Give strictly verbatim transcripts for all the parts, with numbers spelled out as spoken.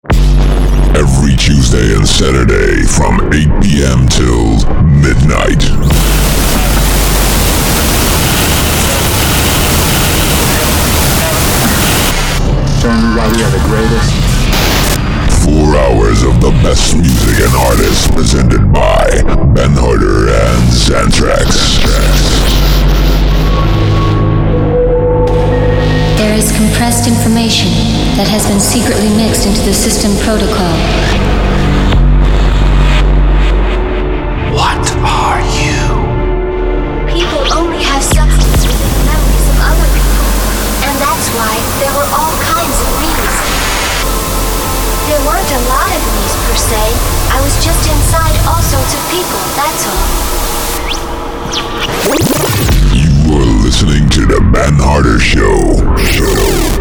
Every Tuesday and Saturday from eight p.m. till midnight. So everybody are the greatest. Four hours of the best music and artists presented by Ben Harder and Xantrax. There is compressed information that has been secretly mixed into the system protocol. What are you? People only have substance within the memories of other people, and that's why there were all kinds of me's. There weren't a lot of me's per se. I was just inside all sorts of people, that's all. You are listening to the Ben Harder Show. Show.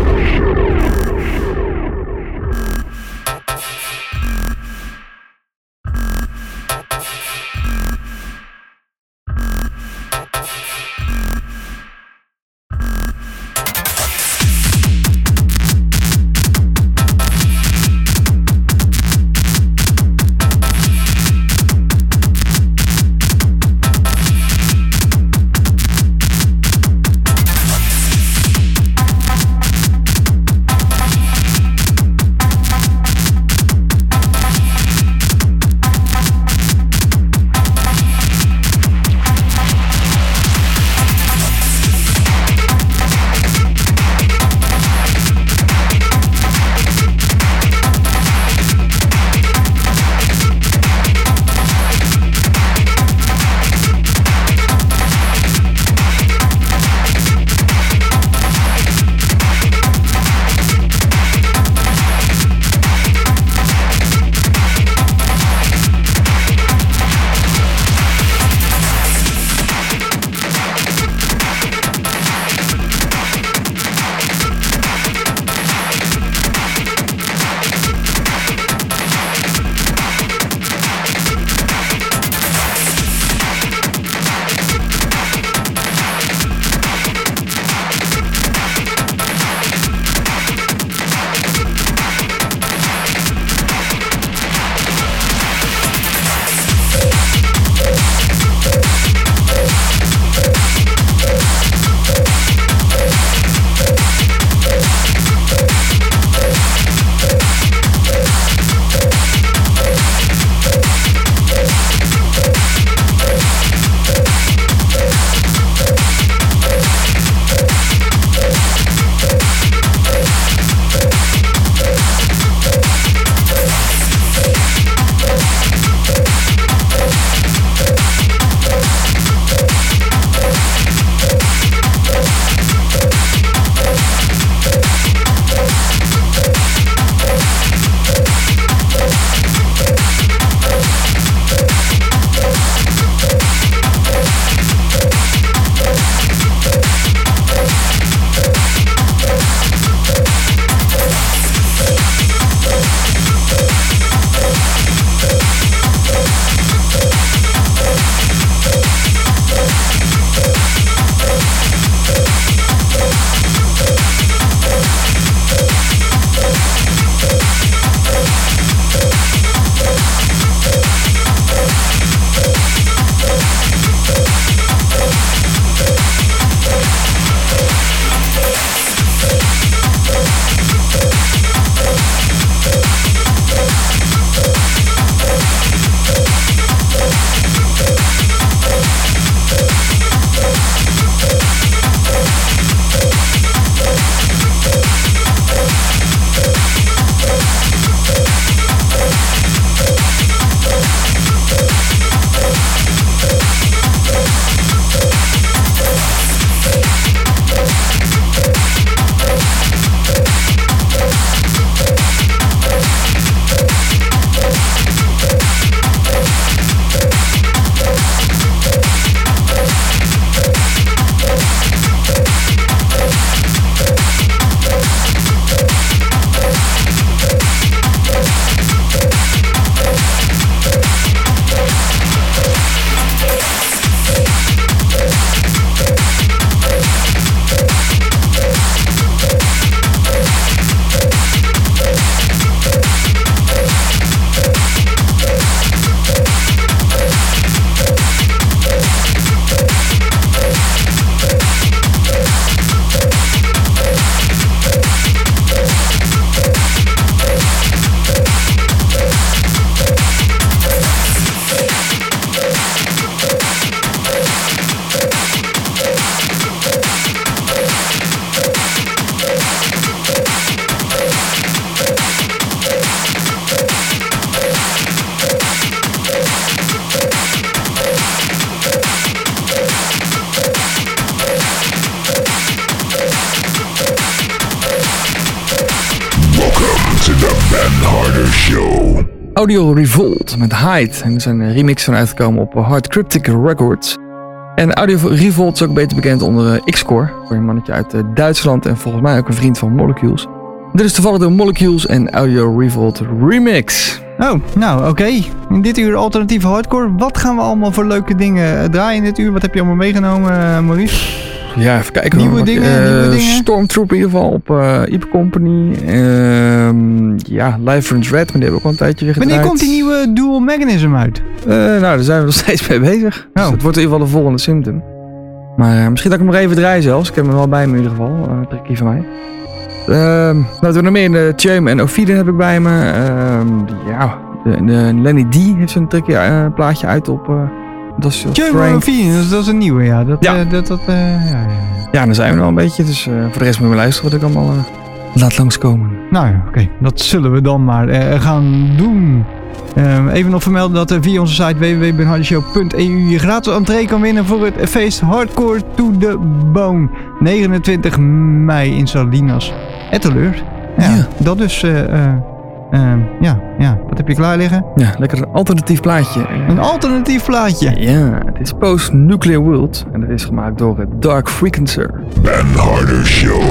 Harder Show. Audio Revolt met Hyde. En er zijn een remix van uitgekomen op Hard Cryptic Records. En Audio Revolt is ook beter bekend onder uh, X-Core. Voor een mannetje uit uh, Duitsland en volgens mij ook een vriend van Molecules. Dit is toevallig de Molecules en Audio Revolt remix. Oh, nou oké. Okay. In dit uur alternatieve hardcore. Wat gaan we allemaal voor leuke dingen draaien in dit uur? Wat heb je allemaal meegenomen, uh, Maurice? Ja, even kijken. Nieuwe hoor. dingen, uh, nieuwe dingen. Stormtrooper in ieder geval op uh, Hyper Company. Uh, ja, Live Friends Red, maar die hebben we ook al een tijdje weer gedraaid. Wanneer komt die nieuwe Dual Mechanism uit? Uh, nou, daar zijn we nog steeds mee bezig. Oh. Dus het wordt in ieder geval de volgende Symptom. Maar uh, misschien dat ik hem nog even draai zelfs. Ik heb hem wel bij me in ieder geval. Uh, een trekkie van mij. Uh, nou, we nog meer. De Tjeum en Ophidien heb ik bij me. Uh, ja, de, de Lenny D heeft zo'n trekkie uh, plaatje uit op... Uh, Tjeum en Ophidien, dat, dat is een nieuwe, ja. Dat, ja. Uh, dat, dat, uh, ja, ja. Ja, dan zijn we nog een beetje. Dus uh, voor de rest moet je maar luisteren wat ik allemaal uh, laat langskomen. Nou ja, oké. Okay. Dat zullen we dan maar uh, gaan doen. Uh, even nog vermelden dat uh, via onze site w w w punt ben harder show punt e u je gratis entree kan winnen voor het feest Hardcore to the Bone. negenentwintig mei in Salinas. Etteleur. Ja, ja. Dat dus... Uh, uh, Uh, ja, ja, wat heb je klaar liggen? Ja, lekker een alternatief plaatje. Een alternatief plaatje? Ja, het is Post Nuclear World en het is gemaakt door Dark Frequencer. Ben Harder Show.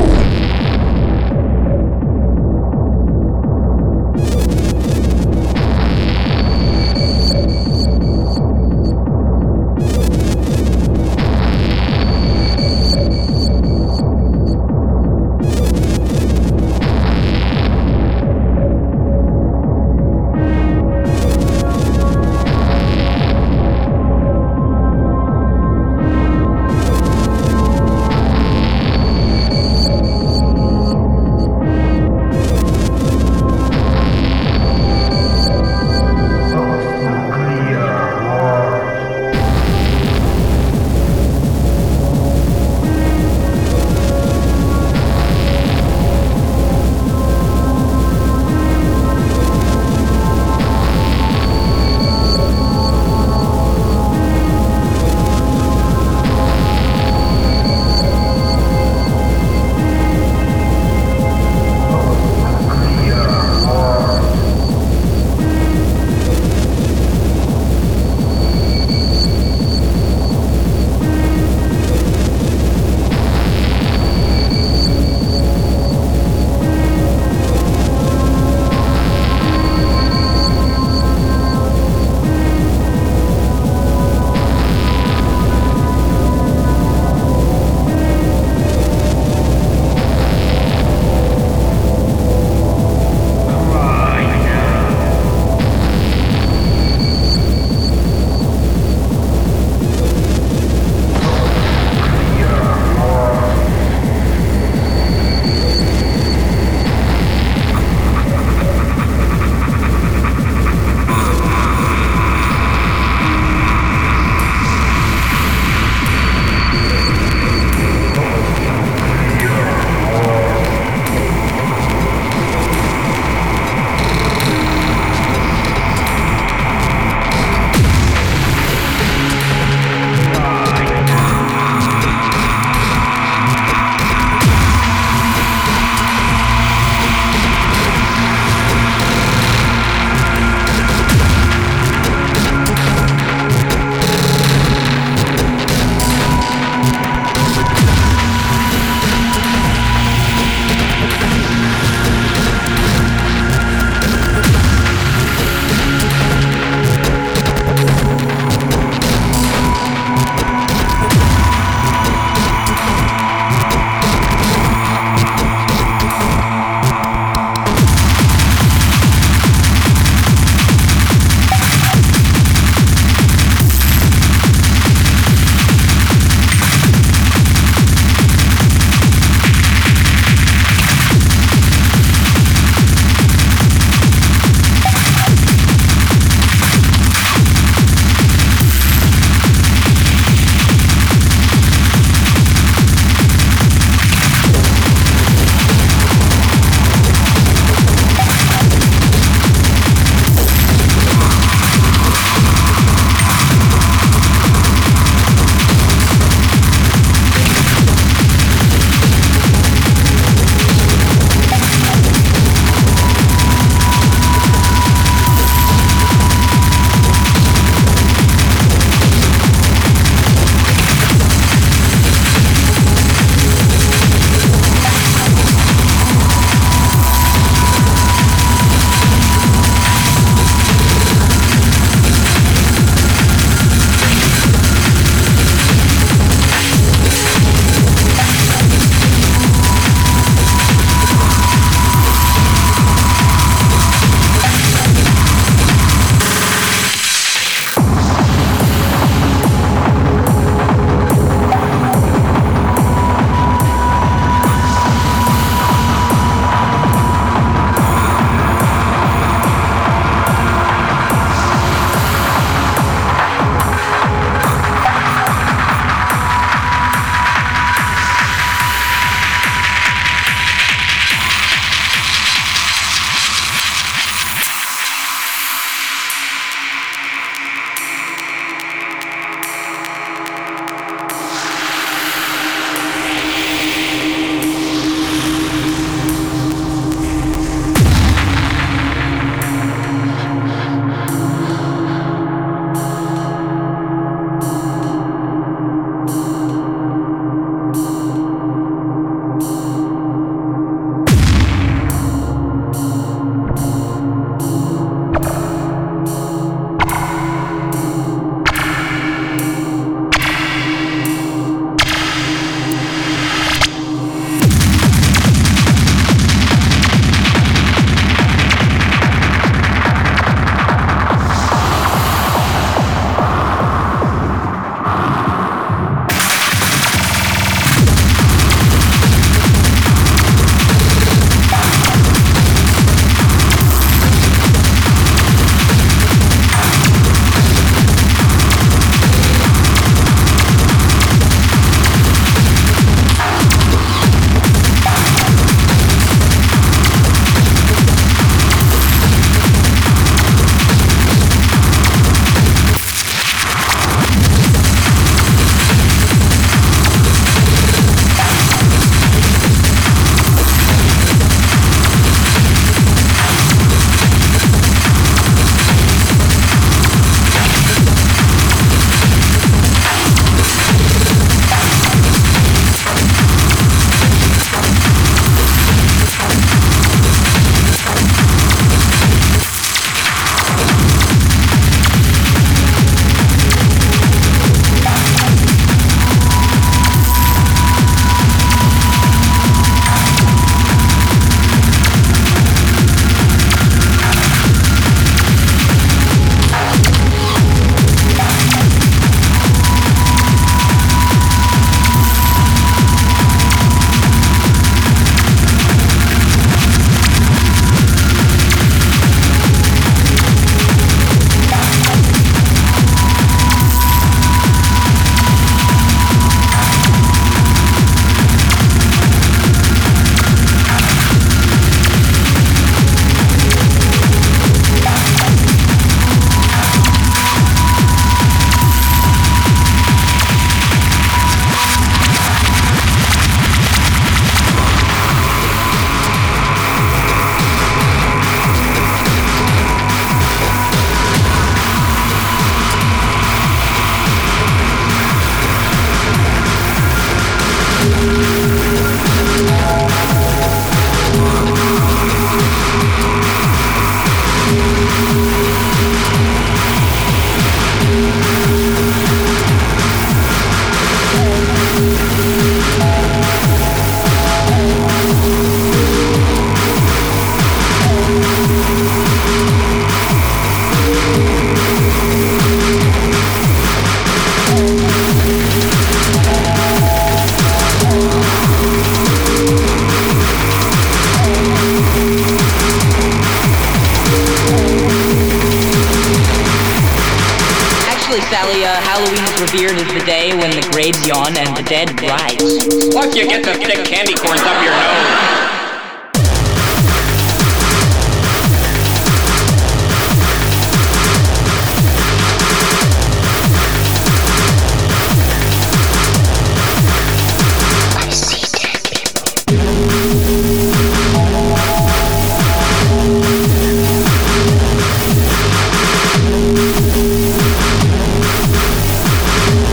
Sally, uh, Halloween is revered as the day when the graves yawn and the dead rise. Once you get the thick candy corns up your nose.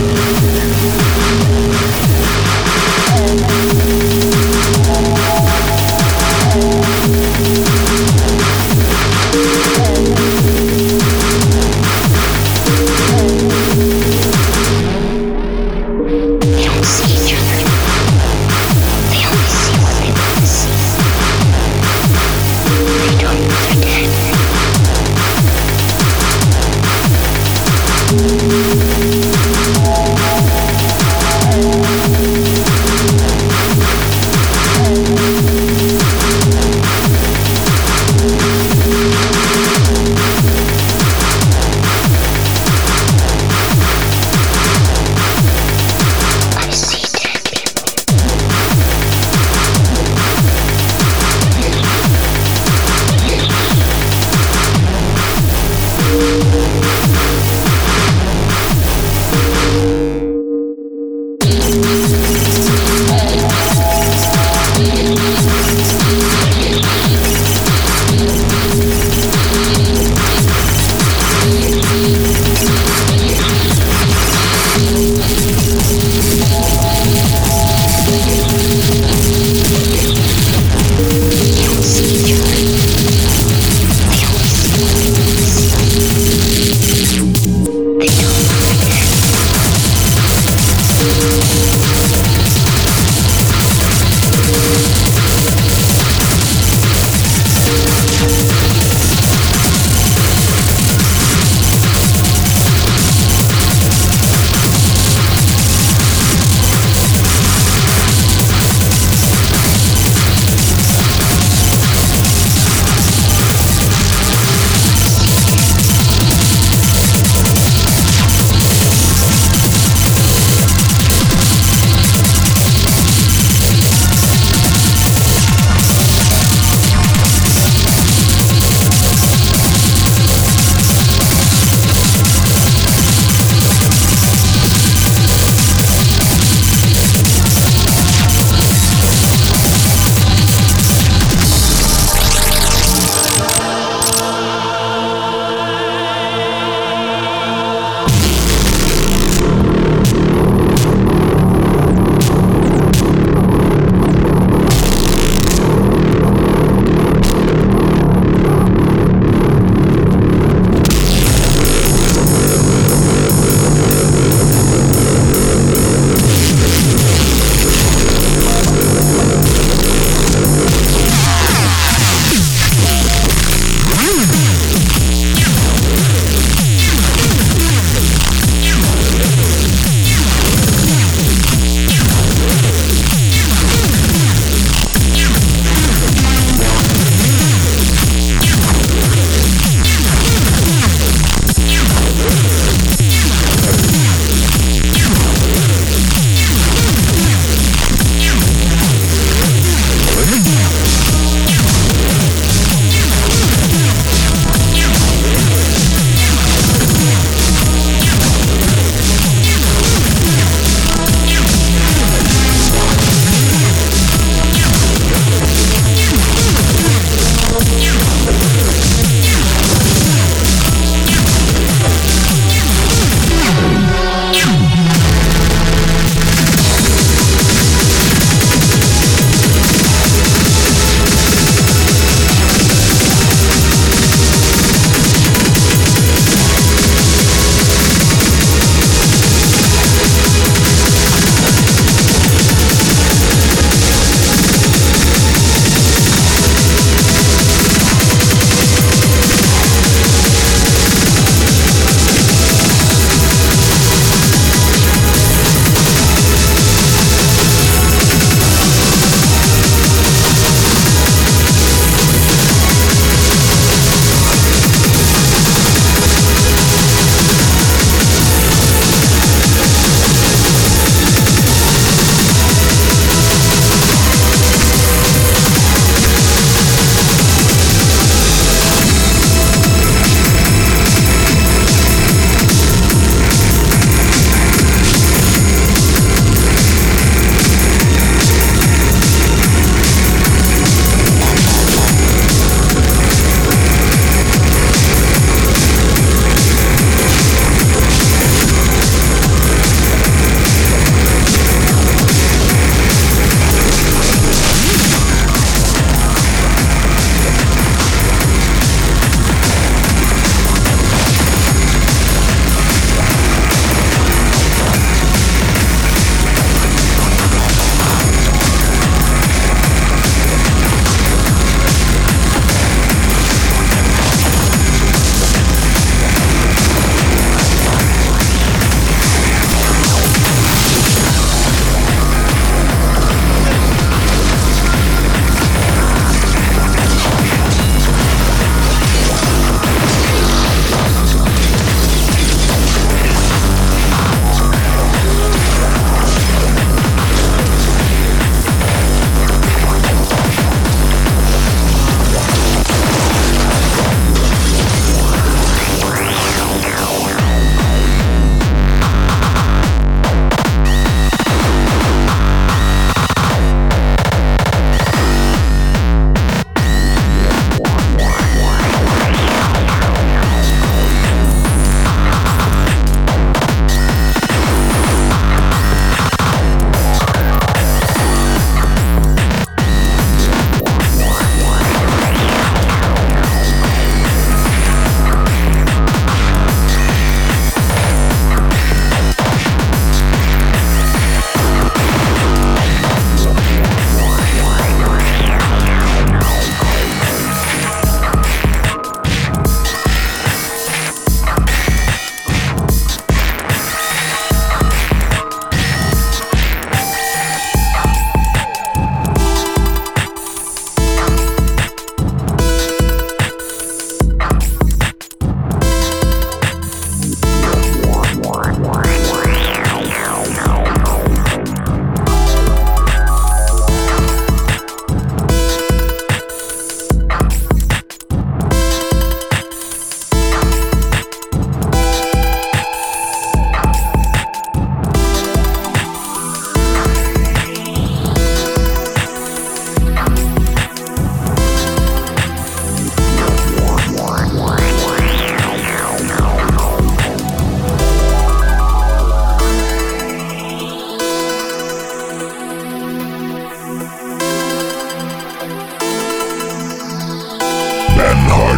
We'll be right back.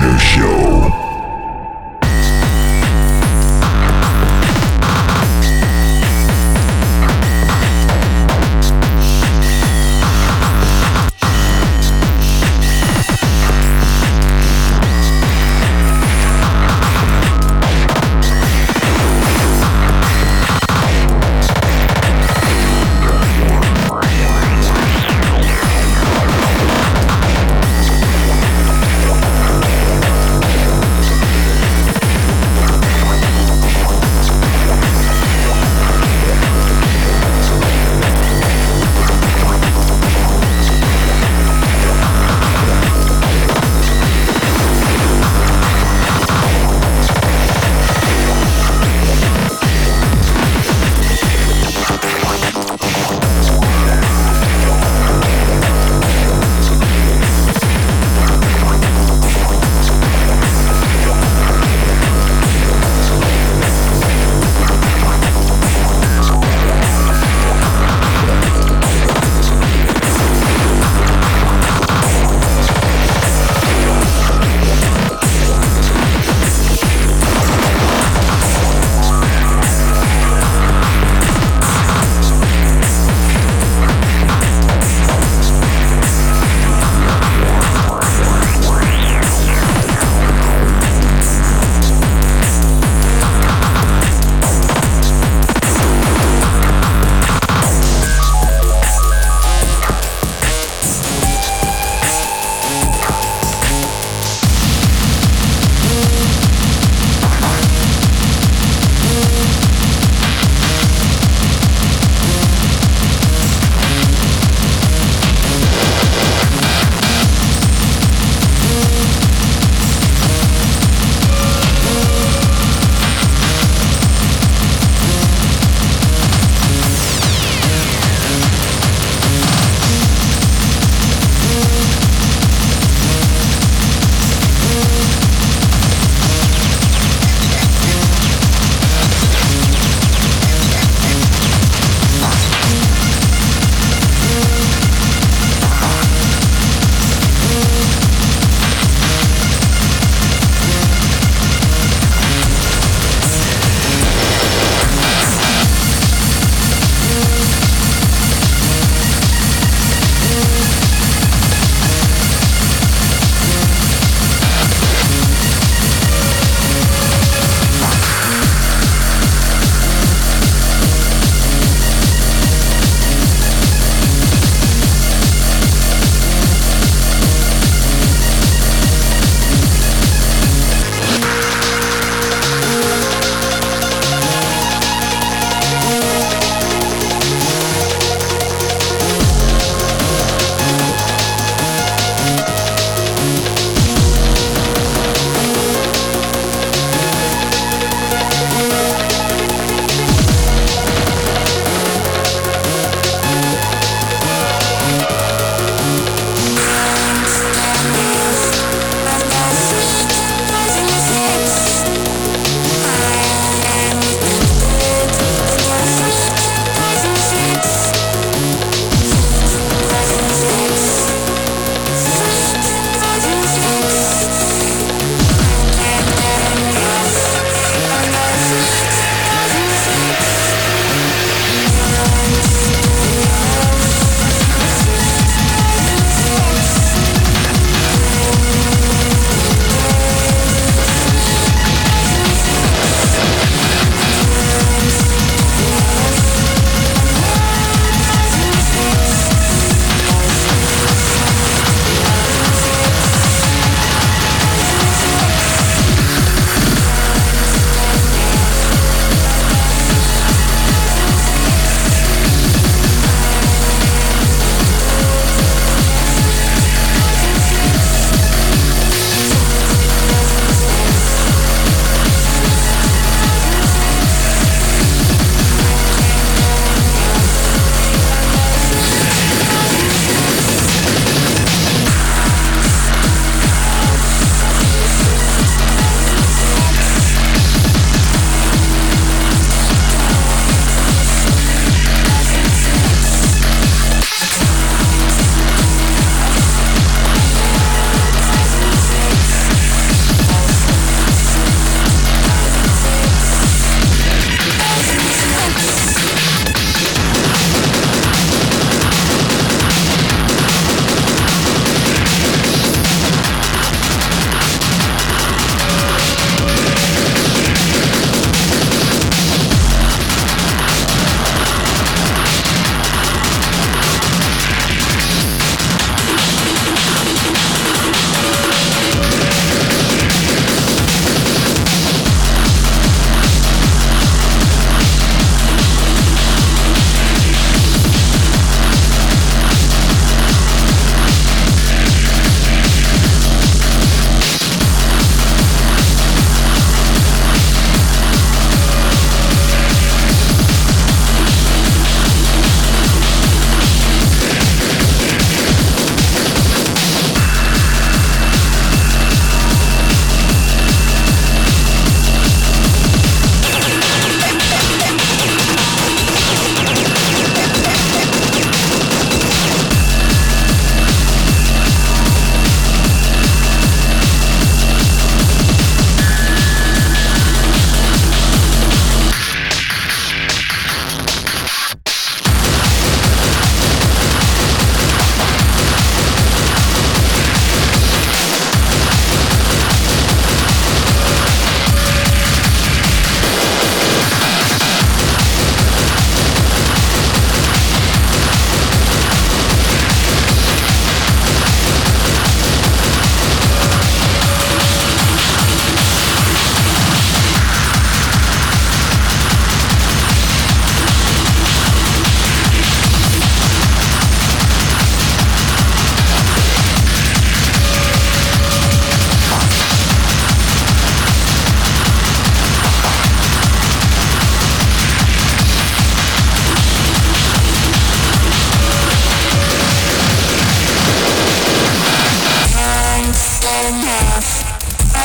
Radio Show.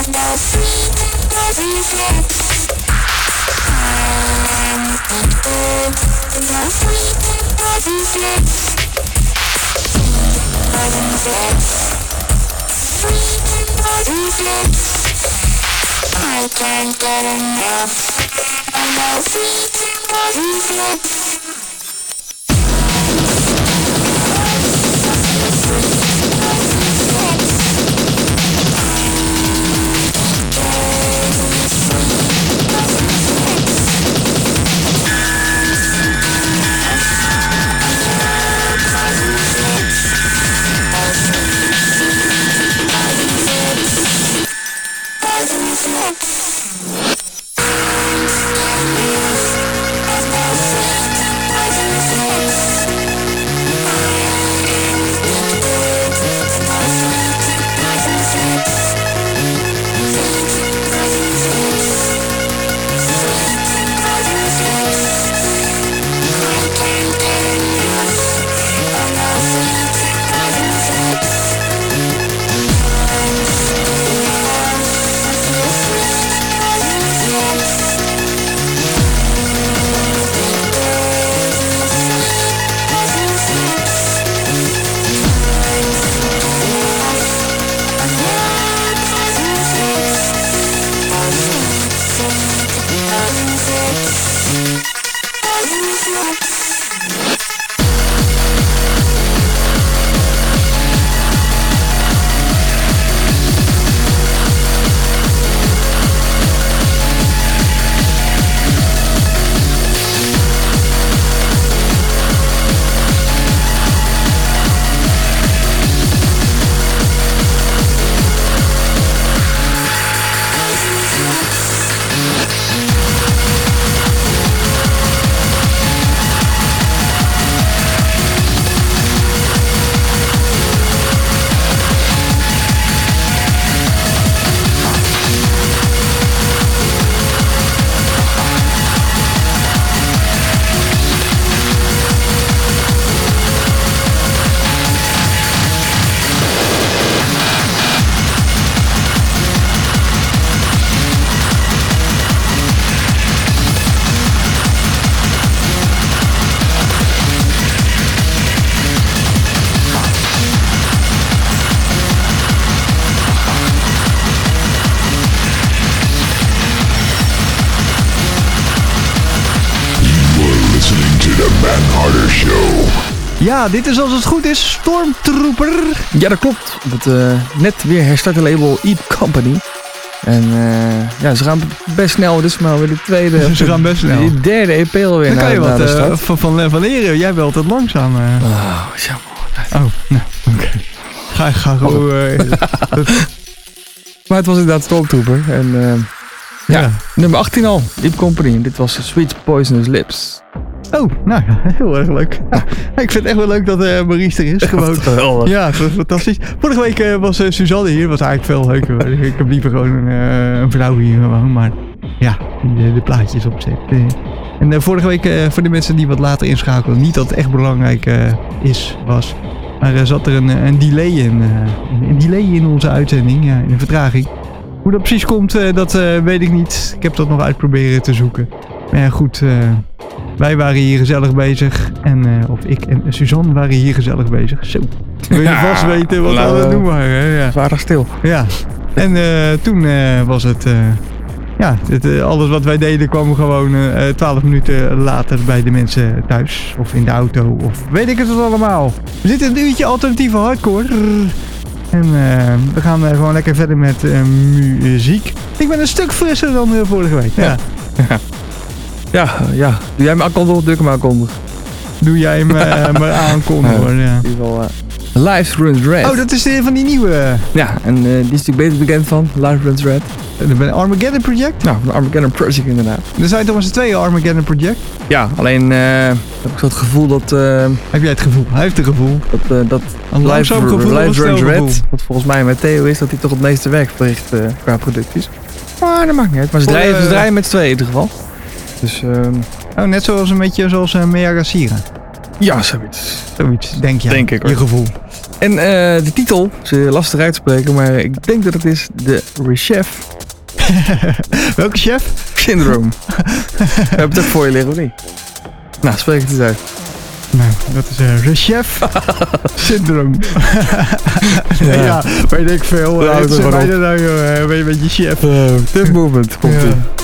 I can't get enough. I'm no sweet body flex. Ja, dit is als het goed is Stormtrooper. Ja, dat klopt. Op het uh, net weer herstarte label Eat Company. En uh, ja, ze gaan best snel. Dit is maar weer de tweede. Ze gaan best snel. De derde E P alweer. Dan kan je wat uh, van, van, van leren. Jij bent altijd langzaam. Uh. Oh, jammer. Oh, nou, oké. Okay. Ga, ga gewoon. Uh, maar het was inderdaad Stormtrooper. En uh, ja, ja, nummer achttien al. Eat Company. Dit was Sweet Poisonous Lips. Oh, nou ja, heel erg leuk. Ja, ik vind het echt wel leuk dat uh, Maurice er is. Gewoon. Ja, fantastisch. Vorige week uh, was uh, Suzanne hier. Was eigenlijk veel leuker. Ik heb liever gewoon een, uh, een vrouw hier gewoon. Maar ja, de, de plaatjes opzet. Uh, en uh, vorige week, uh, voor de mensen die wat later inschakelen. Niet dat het echt belangrijk uh, is, was. Maar uh, zat er een, een, delay in, uh, een delay in onze uitzending. Ja, in een vertraging. Hoe dat precies komt, uh, dat uh, weet ik niet. Ik heb dat nog uit proberen te zoeken. Maar ja, goed... Uh, Wij waren hier gezellig bezig. En, uh, of ik en Suzanne waren hier gezellig bezig. Zo. Wil je ja, vast weten wat we aan het doen waren. Ja. Waren stil. Ja. En uh, toen uh, was het... Uh, ja, het, uh, alles wat wij deden kwam gewoon twaalf uh, minuten later bij de mensen thuis. Of in de auto. Of weet ik het allemaal. We zitten een uurtje alternatieve hardcore. En uh, we gaan uh, gewoon lekker verder met uh, muziek. Ik ben een stuk frisser dan uh, vorige week. Ja. Ja. Ja, ja. Doe jij hem aankondigen of doe ik hem aankondigen? Doe jij hem uh, maar aankondigen, ja. In ieder geval, uh, Life Runs Red. Oh, dat is de, van die nieuwe. Ja, en uh, die is natuurlijk beter bekend van Life Runs Red. De Armageddon Project? Nou, de Armageddon Project inderdaad. Er zijn toch eens twee Armageddon Project? Ja, alleen uh, heb ik zo het gevoel dat... Uh, heb jij het gevoel? Hij heeft het gevoel. Dat, uh, dat Life, gevoel Life Runs Red, wat volgens mij met Theo is, dat hij toch het meeste werk verricht uh, qua producties. Maar dat maakt niet uit. Maar ze draaien, uh, ze draaien met z'n tweeën in ieder geval. Dus, um, oh, net zoals een beetje zoals uh, Miyagashira. Ja, zoiets. Zoiets, denk je. Denk ik hoor. Je gevoel. En uh, de titel is lastig uit te spreken, maar ik denk dat het is de Reshef. Welke chef? Syndrome. We hebben het ook voor je liggen, of niet? Nou, spreek het eens uit. Nou, dat is een uh, Reshef Syndrome. ja. ja, weet ik veel. Uh, het is bijna nou, joh. Ben je met je chef. Uh, Tip movement, komt ie. Ja.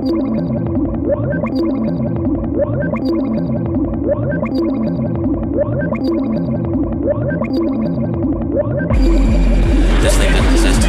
This thing doesn't exist.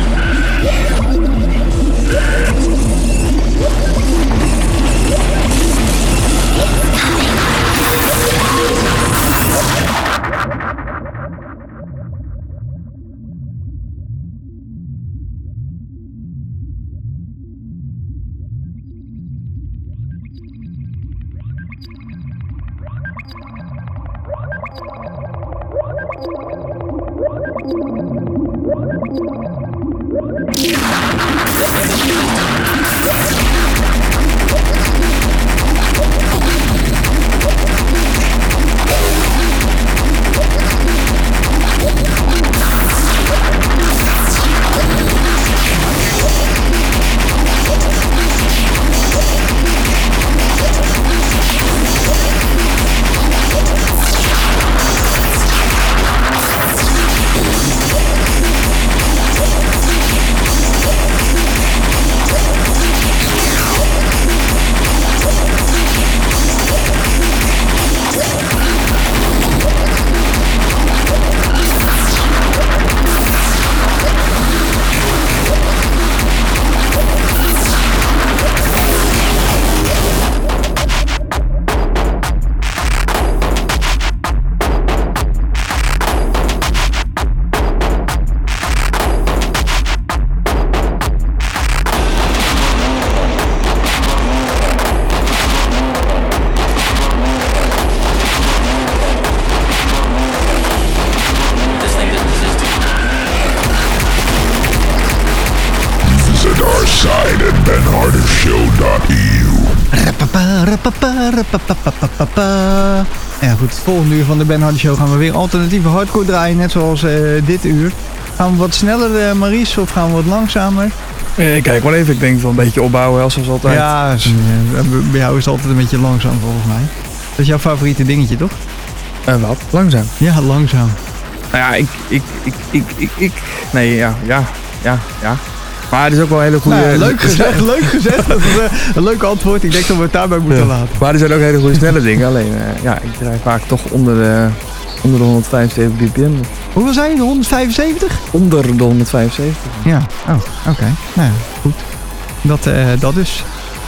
Ja goed, het volgende uur van de Ben Hardy Show gaan we weer alternatieve hardcore draaien, net zoals uh, dit uur. Gaan we wat sneller, uh, Maries, of gaan we wat langzamer? Eh, kijk wel even, ik denk wel een beetje opbouwen, zoals altijd. Ja, dus, uh, bij jou is het altijd een beetje langzaam volgens mij. Dat is jouw favoriete dingetje, toch? En uh, wat? Langzaam? Ja, langzaam. Nou ja, ik, ik, ik, ik, ik, ik, nee, ja, ja, ja, ja. Maar het is ook wel een hele goede... Nou, leuk gezegd, leuk gezegd. Dat is uh, een leuk antwoord. Ik denk dat we het daarbij moeten ja. laten. Maar er zijn ook hele goede snelle dingen. Alleen, uh, ja, ik draai vaak toch onder de, onder de honderdvijfenzeventig b p m. Hoeveel zijn je? De honderdvijfenzeventig? Onder de honderdvijfenzeventig. Ja, oh, oké. Okay. Nou ja, goed. Dat, uh, dat dus.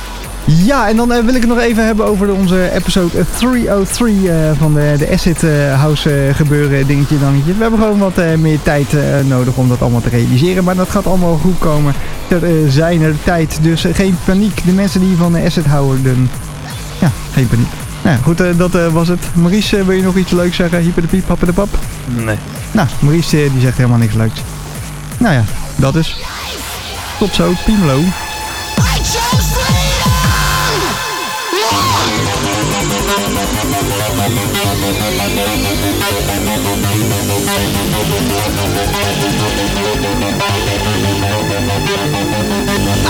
Ja, en dan uh, wil ik het nog even hebben over onze episode driehonderddrie uh, van de, de Acid uh, House uh, gebeuren dingetje dangetje. We hebben gewoon wat uh, meer tijd uh, nodig om dat allemaal te realiseren, maar dat gaat allemaal goed komen. Er uh, zijn er tijd, dus uh, geen paniek. De mensen die van de Acid houden, dan... ja, geen paniek. Nou, goed, uh, dat uh, was het. Maurice, uh, wil je nog iets leuks zeggen? Hyper de piep, happen de pap? Nee. Nou, Maurice uh, die zegt helemaal niks leuks. Nou ja, dat is. Tot zo, Piemelo. We'll be right back.